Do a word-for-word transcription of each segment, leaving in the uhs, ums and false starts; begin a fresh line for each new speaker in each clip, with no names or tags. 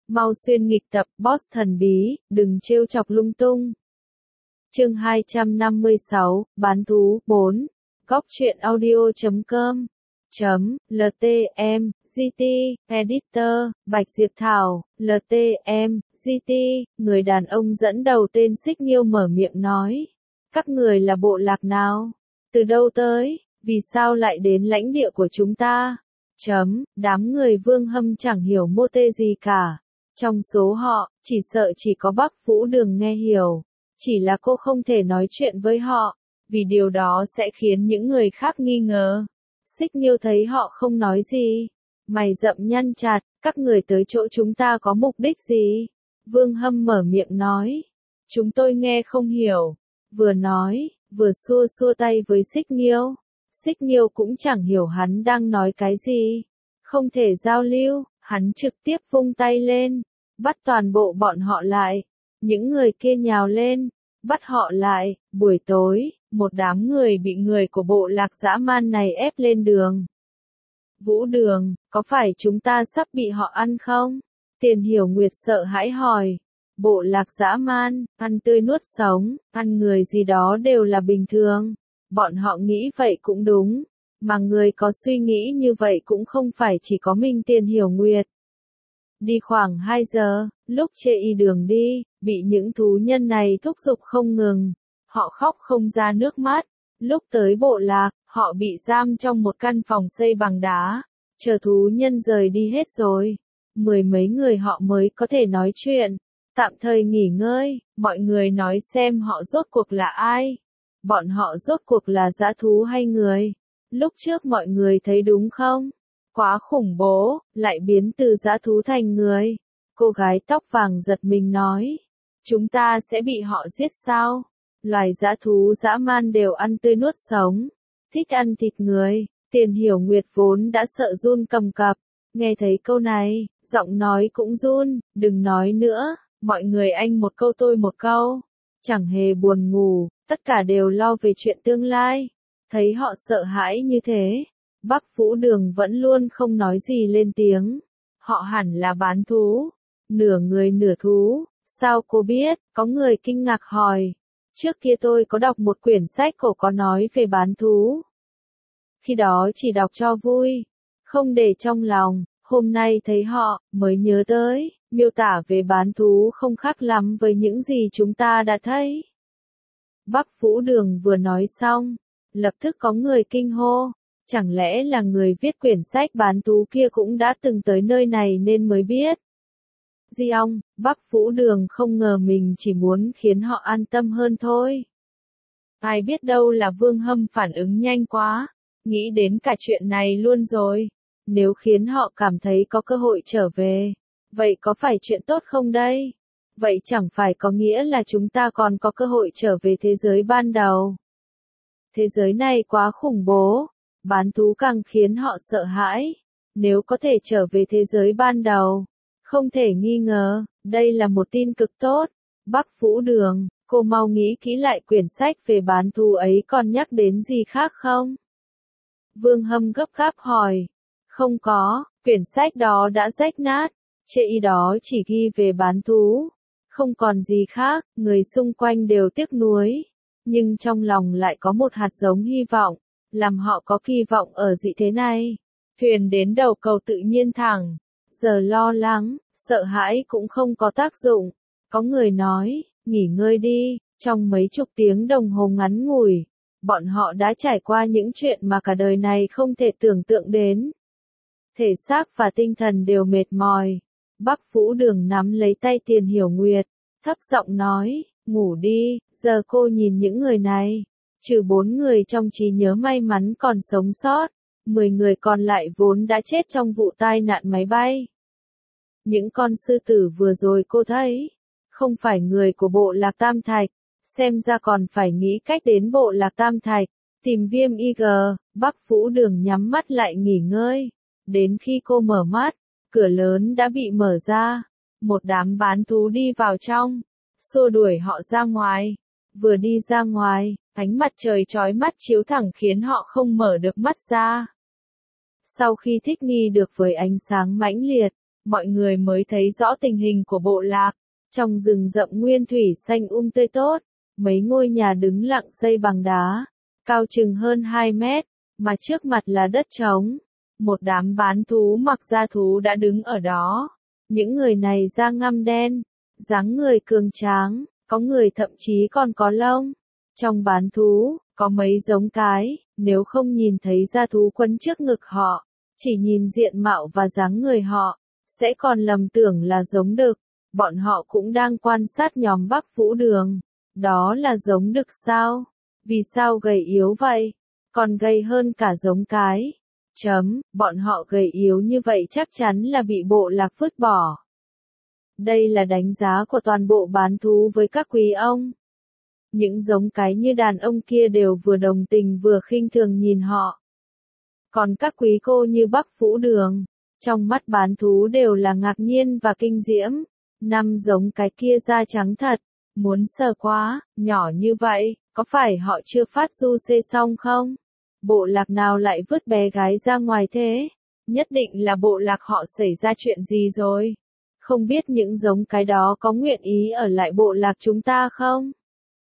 Mau xuyên nghịch tập, boss thần bí, đừng trêu chọc lung tung. Chương hai trăm năm mươi sáu, bán thú, bốn. Góc truyện audio chấm com. Chấm, ltm, gt, editor, Bạch Diệp Thảo, ltm, gt, người đàn ông dẫn đầu tên Xích Nghiêu mở miệng nói. Các người là bộ lạc nào? Từ đâu tới? Vì sao lại đến lãnh địa của chúng ta? Chấm, đám người Vương Hâm chẳng hiểu mô tê gì cả. Trong số họ, chỉ sợ chỉ có Bắc Vũ Đường nghe hiểu. Chỉ là cô không thể nói chuyện với họ, vì điều đó sẽ khiến những người khác nghi ngờ. Xích Nghiêu thấy họ không nói gì. Mày rậm nhăn chặt, các người tới chỗ chúng ta có mục đích gì? Vương Hâm mở miệng nói. Chúng tôi nghe không hiểu. Vừa nói, vừa xua xua tay với Xích Nghiêu. Xích Nghiêu cũng chẳng hiểu hắn đang nói cái gì. Không thể giao lưu, hắn trực tiếp vung tay lên. Bắt toàn bộ bọn họ lại. Những người kia nhào lên. Bắt họ lại. Buổi tối, một đám người bị người của bộ lạc dã man này ép lên đường. Vũ Đường, có phải chúng ta sắp bị họ ăn không? Tiền Hiểu Nguyệt sợ hãi hỏi. Bộ lạc dã man, ăn tươi nuốt sống, ăn người gì đó đều là bình thường. Bọn họ nghĩ vậy cũng đúng. Mà người có suy nghĩ như vậy cũng không phải chỉ có mình Tiền Hiểu Nguyệt. Đi khoảng hai giờ, lúc chê y đường đi, bị những thú nhân này thúc giục không ngừng. Họ khóc không ra nước mắt. Lúc tới bộ lạc, họ bị giam trong một căn phòng xây bằng đá. Chờ thú nhân rời đi hết rồi. Mười mấy người họ mới có thể nói chuyện. Tạm thời nghỉ ngơi, mọi người nói xem họ rốt cuộc là ai. Bọn họ rốt cuộc là dã thú hay người? Lúc trước mọi người thấy đúng không? Quá khủng bố, lại biến từ dã thú thành người. Cô gái tóc vàng giật mình nói. Chúng ta sẽ bị họ giết sao? Loài dã thú dã man đều ăn tươi nuốt sống. Thích ăn thịt người. Tiền Hiểu Nguyệt vốn đã sợ run cầm cập. Nghe thấy câu này, giọng nói cũng run. Đừng nói nữa, mọi người anh một câu tôi một câu. Chẳng hề buồn ngủ, tất cả đều lo về chuyện tương lai. Thấy họ sợ hãi như thế, Bắc Vũ Đường vẫn luôn không nói gì lên tiếng. Họ hẳn là bán thú. Nửa người nửa thú. Sao cô biết? Có người kinh ngạc hỏi. Trước kia tôi có đọc một quyển sách cổ có nói về bán thú. Khi đó chỉ đọc cho vui. Không để trong lòng. Hôm nay thấy họ, mới nhớ tới. Miêu tả về bán thú không khác lắm với những gì chúng ta đã thấy. Bắc Vũ Đường vừa nói xong. Lập tức có người kinh hô. Chẳng lẽ là người viết quyển sách bán thú kia cũng đã từng tới nơi này nên mới biết. Di ong, Bắc Vũ Đường không ngờ mình chỉ muốn khiến họ an tâm hơn thôi. Ai biết đâu là Vương Hâm phản ứng nhanh quá. Nghĩ đến cả chuyện này luôn rồi. Nếu khiến họ cảm thấy có cơ hội trở về. Vậy có phải chuyện tốt không đây? Vậy chẳng phải có nghĩa là chúng ta còn có cơ hội trở về thế giới ban đầu. Thế giới này quá khủng bố. Bán thú càng khiến họ sợ hãi. Nếu có thể trở về thế giới ban đầu. Không thể nghi ngờ, đây là một tin cực tốt. Bắc Vũ Đường, cô mau nghĩ kỹ lại quyển sách về bán thú ấy còn nhắc đến gì khác không? Vương Hâm gấp gáp hỏi. Không có, quyển sách đó đã rách nát. Chê y đó chỉ ghi về bán thú. Không còn gì khác, người xung quanh đều tiếc nuối. Nhưng trong lòng lại có một hạt giống hy vọng. Làm họ có kỳ vọng ở dị thế này. Thuyền đến đầu cầu tự nhiên thẳng. Giờ lo lắng, sợ hãi cũng không có tác dụng. Có người nói, nghỉ ngơi đi, trong mấy chục tiếng đồng hồ ngắn ngủi. Bọn họ đã trải qua những chuyện mà cả đời này không thể tưởng tượng đến. Thể xác và tinh thần đều mệt mỏi. Bắc Vũ Đường nắm lấy tay Tiền Hiểu Nguyệt, thấp giọng nói, ngủ đi, giờ cô nhìn những người này. Trừ bốn người trong trí nhớ may mắn còn sống sót, mười người còn lại vốn đã chết trong vụ tai nạn máy bay. Những con sư tử vừa rồi cô thấy, không phải người của bộ lạc Tam Thạch, xem ra còn phải nghĩ cách đến bộ lạc Tam Thạch, tìm Viêm Y G. Bắc Vũ Đường nhắm mắt lại nghỉ ngơi. Đến khi cô mở mắt, cửa lớn đã bị mở ra. Một đám bán thú đi vào trong, xua đuổi họ ra ngoài. Vừa đi ra ngoài, ánh mặt trời chói mắt chiếu thẳng khiến họ không mở được mắt ra. Sau khi thích nghi được với ánh sáng mãnh liệt, mọi người mới thấy rõ tình hình của bộ lạc. Trong rừng rậm nguyên thủy xanh um tươi tốt, mấy ngôi nhà đứng lặng xây bằng đá, cao chừng hơn hai mét, mà trước mặt là đất trống. Một đám bán thú mặc da thú đã đứng ở đó. Những người này da ngăm đen, dáng người cường tráng, có người thậm chí còn có lông. Trong bán thú, có mấy giống cái, nếu không nhìn thấy da thú quấn trước ngực họ, chỉ nhìn diện mạo và dáng người họ, sẽ còn lầm tưởng là giống đực. Bọn họ cũng đang quan sát nhóm Bắc Vũ Đường. Đó là giống đực sao? Vì sao gầy yếu vậy? Còn gầy hơn cả giống cái. Chấm, bọn họ gầy yếu như vậy chắc chắn là bị bộ lạc vứt bỏ. Đây là đánh giá của toàn bộ bán thú với các quý ông. Những giống cái như đàn ông kia đều vừa đồng tình vừa khinh thường nhìn họ. Còn các quý cô như Bắc Vũ Đường, trong mắt bán thú đều là ngạc nhiên và kinh diễm. Năm giống cái kia da trắng thật, muốn sờ quá, nhỏ như vậy, có phải họ chưa phát du xê xong không? Bộ lạc nào lại vứt bé gái ra ngoài thế? Nhất định là bộ lạc họ xảy ra chuyện gì rồi? Không biết những giống cái đó có nguyện ý ở lại bộ lạc chúng ta không?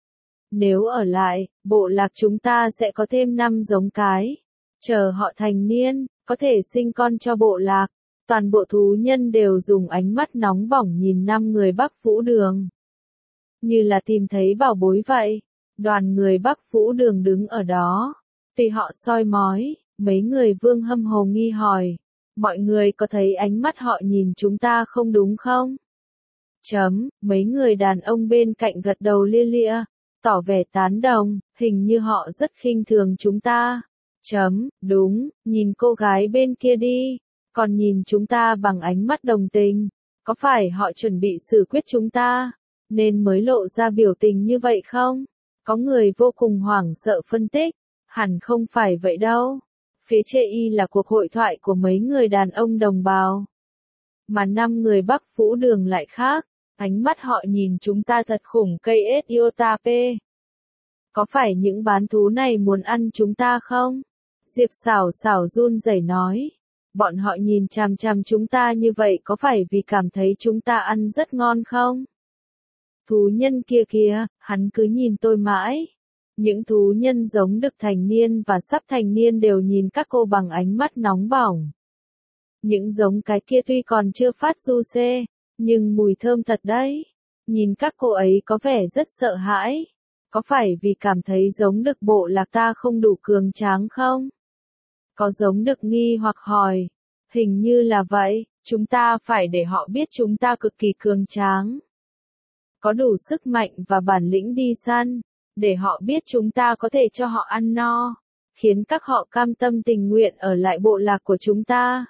Nếu ở lại, bộ lạc chúng ta sẽ có thêm năm giống cái. Chờ họ thành niên, có thể sinh con cho bộ lạc. Toàn bộ thú nhân đều dùng ánh mắt nóng bỏng nhìn năm người Bắc Vũ Đường. Như là tìm thấy bảo bối vậy. Đoàn người Bắc Vũ Đường đứng ở đó. Tùy họ soi mói, mấy người Vương Hâm hồ nghi hỏi. Mọi người có thấy ánh mắt họ nhìn chúng ta không đúng không? Chấm, mấy người đàn ông bên cạnh gật đầu lia lịa, tỏ vẻ tán đồng, hình như họ rất khinh thường chúng ta. Chấm, đúng, nhìn cô gái bên kia đi, còn nhìn chúng ta bằng ánh mắt đồng tình. Có phải họ chuẩn bị xử quyết chúng ta, nên mới lộ ra biểu tình như vậy không? Có người vô cùng hoảng sợ phân tích, hẳn không phải vậy đâu. Phía chê y là cuộc hội thoại của mấy người đàn ông đồng bào. Mà năm người Bắc Vũ Đường lại khác, ánh mắt họ nhìn chúng ta thật khủng cây ết iotape. Có phải những bán thú này muốn ăn chúng ta không? Diệp Sảo Sảo run rẩy nói. Bọn họ nhìn chằm chằm chúng ta như vậy có phải vì cảm thấy chúng ta ăn rất ngon không? Thú nhân kia kìa, hắn cứ nhìn tôi mãi. Những thú nhân giống đực thành niên và sắp thành niên đều nhìn các cô bằng ánh mắt nóng bỏng. Những giống cái kia tuy còn chưa phát du xê, nhưng mùi thơm thật đấy. Nhìn các cô ấy có vẻ rất sợ hãi. Có phải vì cảm thấy giống đực bộ lạc ta không đủ cường tráng không? Có giống đực nghi hoặc hỏi. Hình như là vậy, chúng ta phải để họ biết chúng ta cực kỳ cường tráng. Có đủ sức mạnh và bản lĩnh đi săn, để họ biết chúng ta có thể cho họ ăn no, khiến các họ cam tâm tình nguyện ở lại bộ lạc của chúng ta.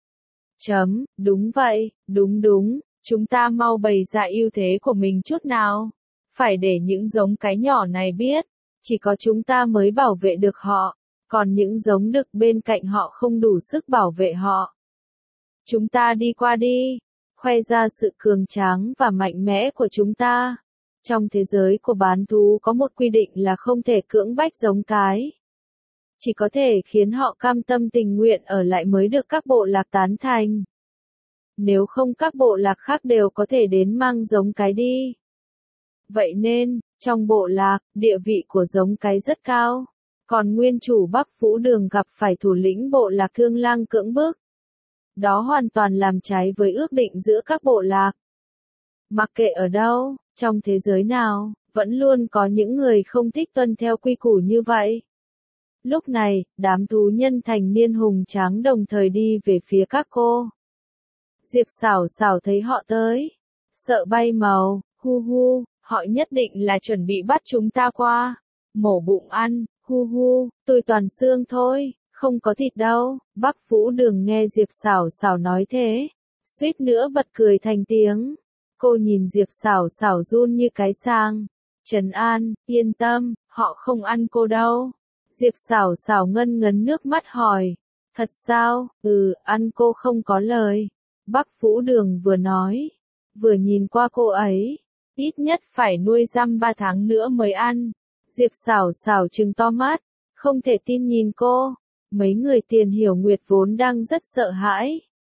Chấm, đúng vậy, đúng đúng, chúng ta mau bày ra ưu thế của mình chút nào. Phải để những giống cái nhỏ này biết, chỉ có chúng ta mới bảo vệ được họ, còn những giống đực bên cạnh họ không đủ sức bảo vệ họ. Chúng ta đi qua đi, khoe ra sự cường tráng và mạnh mẽ của chúng ta. Trong thế giới của bán thú có một quy định là không thể cưỡng bách giống cái. Chỉ có thể khiến họ cam tâm tình nguyện ở lại mới được các bộ lạc tán thành. Nếu không các bộ lạc khác đều có thể đến mang giống cái đi. Vậy nên, trong bộ lạc, địa vị của giống cái rất cao. Còn nguyên chủ Bắc Vũ Đường gặp phải thủ lĩnh bộ lạc Thương Lang cưỡng bức. Đó hoàn toàn làm trái với ước định giữa các bộ lạc. Mặc kệ ở đâu, trong thế giới nào, vẫn luôn có những người không thích tuân theo quy củ như vậy. Lúc này, đám thú nhân thành niên hùng tráng đồng thời đi về phía các cô. Diệp Sảo Sảo thấy họ tới. Sợ bay màu, hu hu, họ nhất định là chuẩn bị bắt chúng ta qua. Mổ bụng ăn, hu hu, tôi toàn xương thôi, không có thịt đâu. Bắc Vũ Đường nghe Diệp Sảo Sảo nói thế, suýt nữa bật cười thành tiếng. Cô nhìn Diệp Sảo Sảo run như cái sang. Trấn an, yên tâm, họ không ăn cô đâu. Diệp Sảo Sảo ngân ngấn nước mắt hỏi. Thật sao? Ừ, ăn cô không có lời. Bắc Vũ Đường vừa nói, vừa nhìn qua cô ấy. Ít nhất phải nuôi dăm ba tháng nữa mới ăn. Diệp Sảo Sảo trừng to mắt, không thể tin nhìn cô. Mấy người Tiền Hiểu Nguyệt vốn đang rất sợ hãi.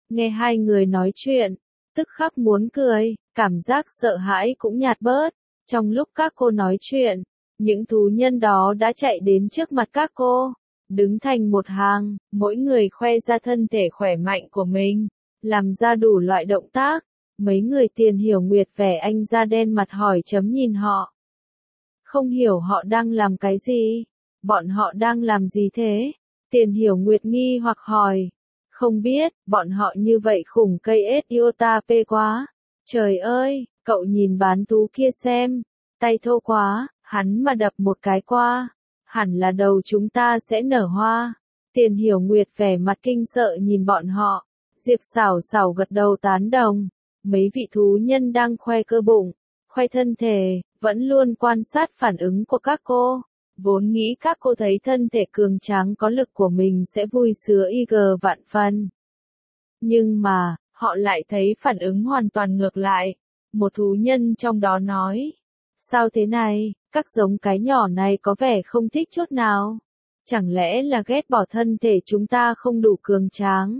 Nghe hai người nói chuyện, tức khắc muốn cười, cảm giác sợ hãi cũng nhạt bớt. Trong lúc các cô nói chuyện, những thú nhân đó đã chạy đến trước mặt các cô, đứng thành một hàng, mỗi người khoe ra thân thể khỏe mạnh của mình, làm ra đủ loại động tác. Mấy người Tiền Hiểu Nguyệt vẻ anh da đen mặt hỏi chấm nhìn họ. Không hiểu họ đang làm cái gì? Bọn họ đang làm gì thế? Tiền Hiểu Nguyệt nghi hoặc hỏi. Không biết, bọn họ như vậy khủng cây ết iota p quá. Trời ơi, cậu nhìn bán thú kia xem, tay thô quá, hắn mà đập một cái qua, hẳn là đầu chúng ta sẽ nở hoa. Tiền Hiểu Nguyệt vẻ mặt kinh sợ nhìn bọn họ, Diệp Sảo Sảo gật đầu tán đồng. Mấy vị thú nhân đang khoe cơ bụng, khoe thân thể, vẫn luôn quan sát phản ứng của các cô. Vốn nghĩ các cô thấy thân thể cường tráng có lực của mình sẽ vui sướng y gờ vạn phần. Nhưng mà, họ lại thấy phản ứng hoàn toàn ngược lại. Một thú nhân trong đó nói, sao thế này, các giống cái nhỏ này có vẻ không thích chút nào. Chẳng lẽ là ghét bỏ thân thể chúng ta không đủ cường tráng?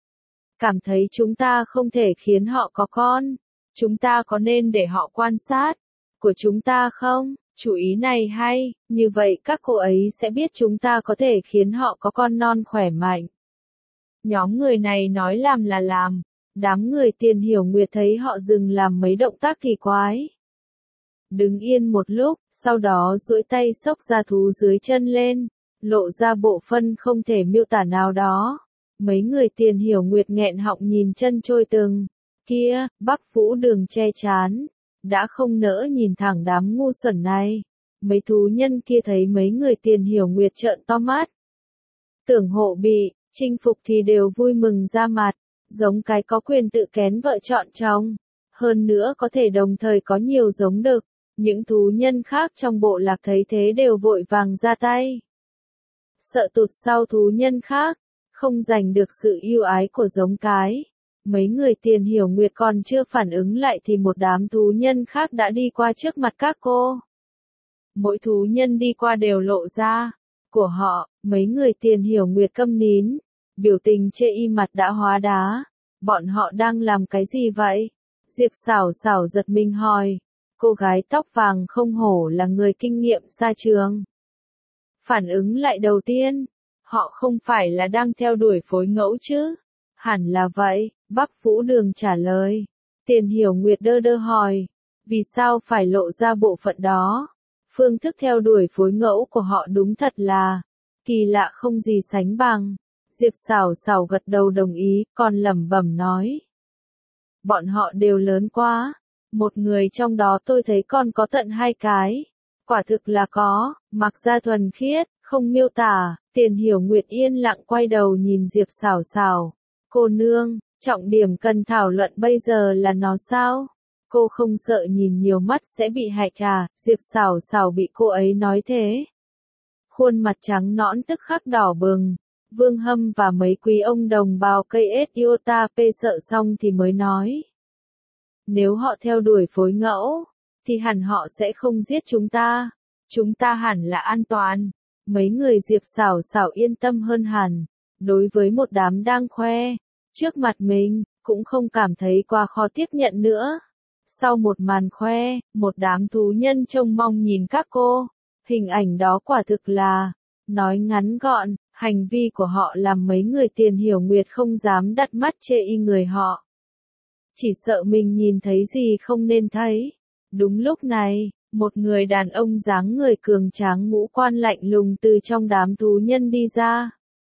Cảm thấy chúng ta không thể khiến họ có con. Chúng ta có nên để họ quan sát của chúng ta không? Chủ ý này hay, như vậy các cô ấy sẽ biết chúng ta có thể khiến họ có con non khỏe mạnh. Nhóm người này nói làm là làm. Đám người Tiền Hiểu Nguyệt thấy họ dừng làm mấy động tác kỳ quái. Đứng yên một lúc, sau đó duỗi tay xốc ra thú dưới chân lên, lộ ra bộ phân không thể miêu tả nào đó. Mấy người Tiền Hiểu Nguyệt nghẹn họng nhìn chân trôi từng. Kia, Bắc Vũ Đường che chán, đã không nỡ nhìn thẳng đám ngu xuẩn này. Mấy thú nhân kia thấy mấy người Tiền Hiểu Nguyệt trợn to mắt. Tưởng hộ bị chinh phục thì đều vui mừng ra mặt, giống cái có quyền tự kén vợ chọn chồng. Hơn nữa có thể đồng thời có nhiều giống đực. Những thú nhân khác trong bộ lạc thấy thế đều vội vàng ra tay. Sợ tụt sau thú nhân khác, không giành được sự yêu ái của giống cái. Mấy người Tiền Hiểu Nguyệt còn chưa phản ứng lại thì một đám thú nhân khác đã đi qua trước mặt các cô. Mỗi thú nhân đi qua đều lộ ra của họ, mấy người Tiền Hiểu Nguyệt câm nín, biểu tình chê y mặt đã hóa đá. Bọn họ đang làm cái gì vậy? Diệp Sảo Sảo giật mình hỏi. Cô gái tóc vàng không hổ là người kinh nghiệm xa trường. Phản ứng lại đầu tiên, họ không phải là đang theo đuổi phối ngẫu chứ? Hẳn là vậy, Bắc Vũ Đường trả lời. Tiền Hiểu Nguyệt đơ đơ hỏi, vì sao phải lộ ra bộ phận đó? Phương thức theo đuổi phối ngẫu của họ đúng thật là kỳ lạ không gì sánh bằng. Diệp Sảo Sảo gật đầu đồng ý, còn lẩm bẩm nói. Bọn họ đều lớn quá. Một người trong đó tôi thấy còn có tận hai cái. Quả thực là có, mặc ra thuần khiết, không miêu tả. Tiền Hiểu Nguyệt yên lặng quay đầu nhìn Diệp Sảo Sảo. Cô nương, trọng điểm cần thảo luận bây giờ là nó sao? Cô không sợ nhìn nhiều mắt sẽ bị hại à? Diệp Sảo Sảo bị cô ấy nói thế. Khuôn mặt trắng nõn tức khắc đỏ bừng. Vương Hâm và mấy quý ông đồng bào cây ết iota p sợ xong thì mới nói. Nếu họ theo đuổi phối ngẫu, thì hẳn họ sẽ không giết chúng ta. Chúng ta hẳn là an toàn. Mấy người Diệp Sảo Sảo yên tâm hơn hẳn. Đối với một đám đang khoe trước mặt mình, cũng không cảm thấy quá khó tiếp nhận nữa. Sau một màn khoe, một đám thú nhân trông mong nhìn các cô. Hình ảnh đó quả thực là, nói ngắn gọn, hành vi của họ làm mấy người Tiền Hiểu Nguyệt không dám đặt mắt chê y người họ. Chỉ sợ mình nhìn thấy gì không nên thấy. Đúng lúc này, một người đàn ông dáng người cường tráng ngũ quan lạnh lùng từ trong đám thú nhân đi ra.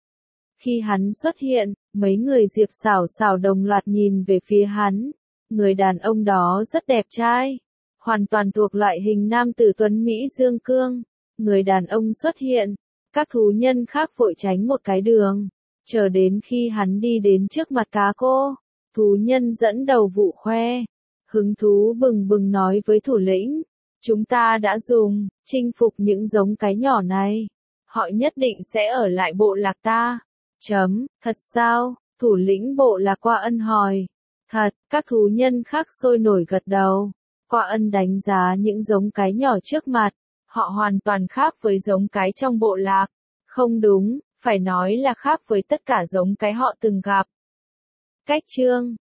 Khi hắn xuất hiện, mấy người Diệp Sảo Sảo đồng loạt nhìn về phía hắn. Người đàn ông đó rất đẹp trai, hoàn toàn thuộc loại hình nam tử tuấn Mỹ dương cương. Người đàn ông xuất hiện, các thú nhân khác vội tránh một cái đường, chờ đến khi hắn đi đến trước mặt cá cô. Thú nhân dẫn đầu vụ khoe, hứng thú bừng bừng nói với thủ lĩnh, chúng ta đã dùng, chinh phục những giống cái nhỏ này. Họ nhất định sẽ ở lại bộ lạc ta. Chấm, thật sao? Thủ lĩnh bộ lạc Qua Ân hỏi. Thật, các thú nhân khác sôi nổi gật đầu. Qua Ân đánh giá những giống cái nhỏ trước mặt. Họ hoàn toàn khác với giống cái trong bộ lạc. Không đúng, phải nói là khác với tất cả giống cái họ từng gặp. Cách chương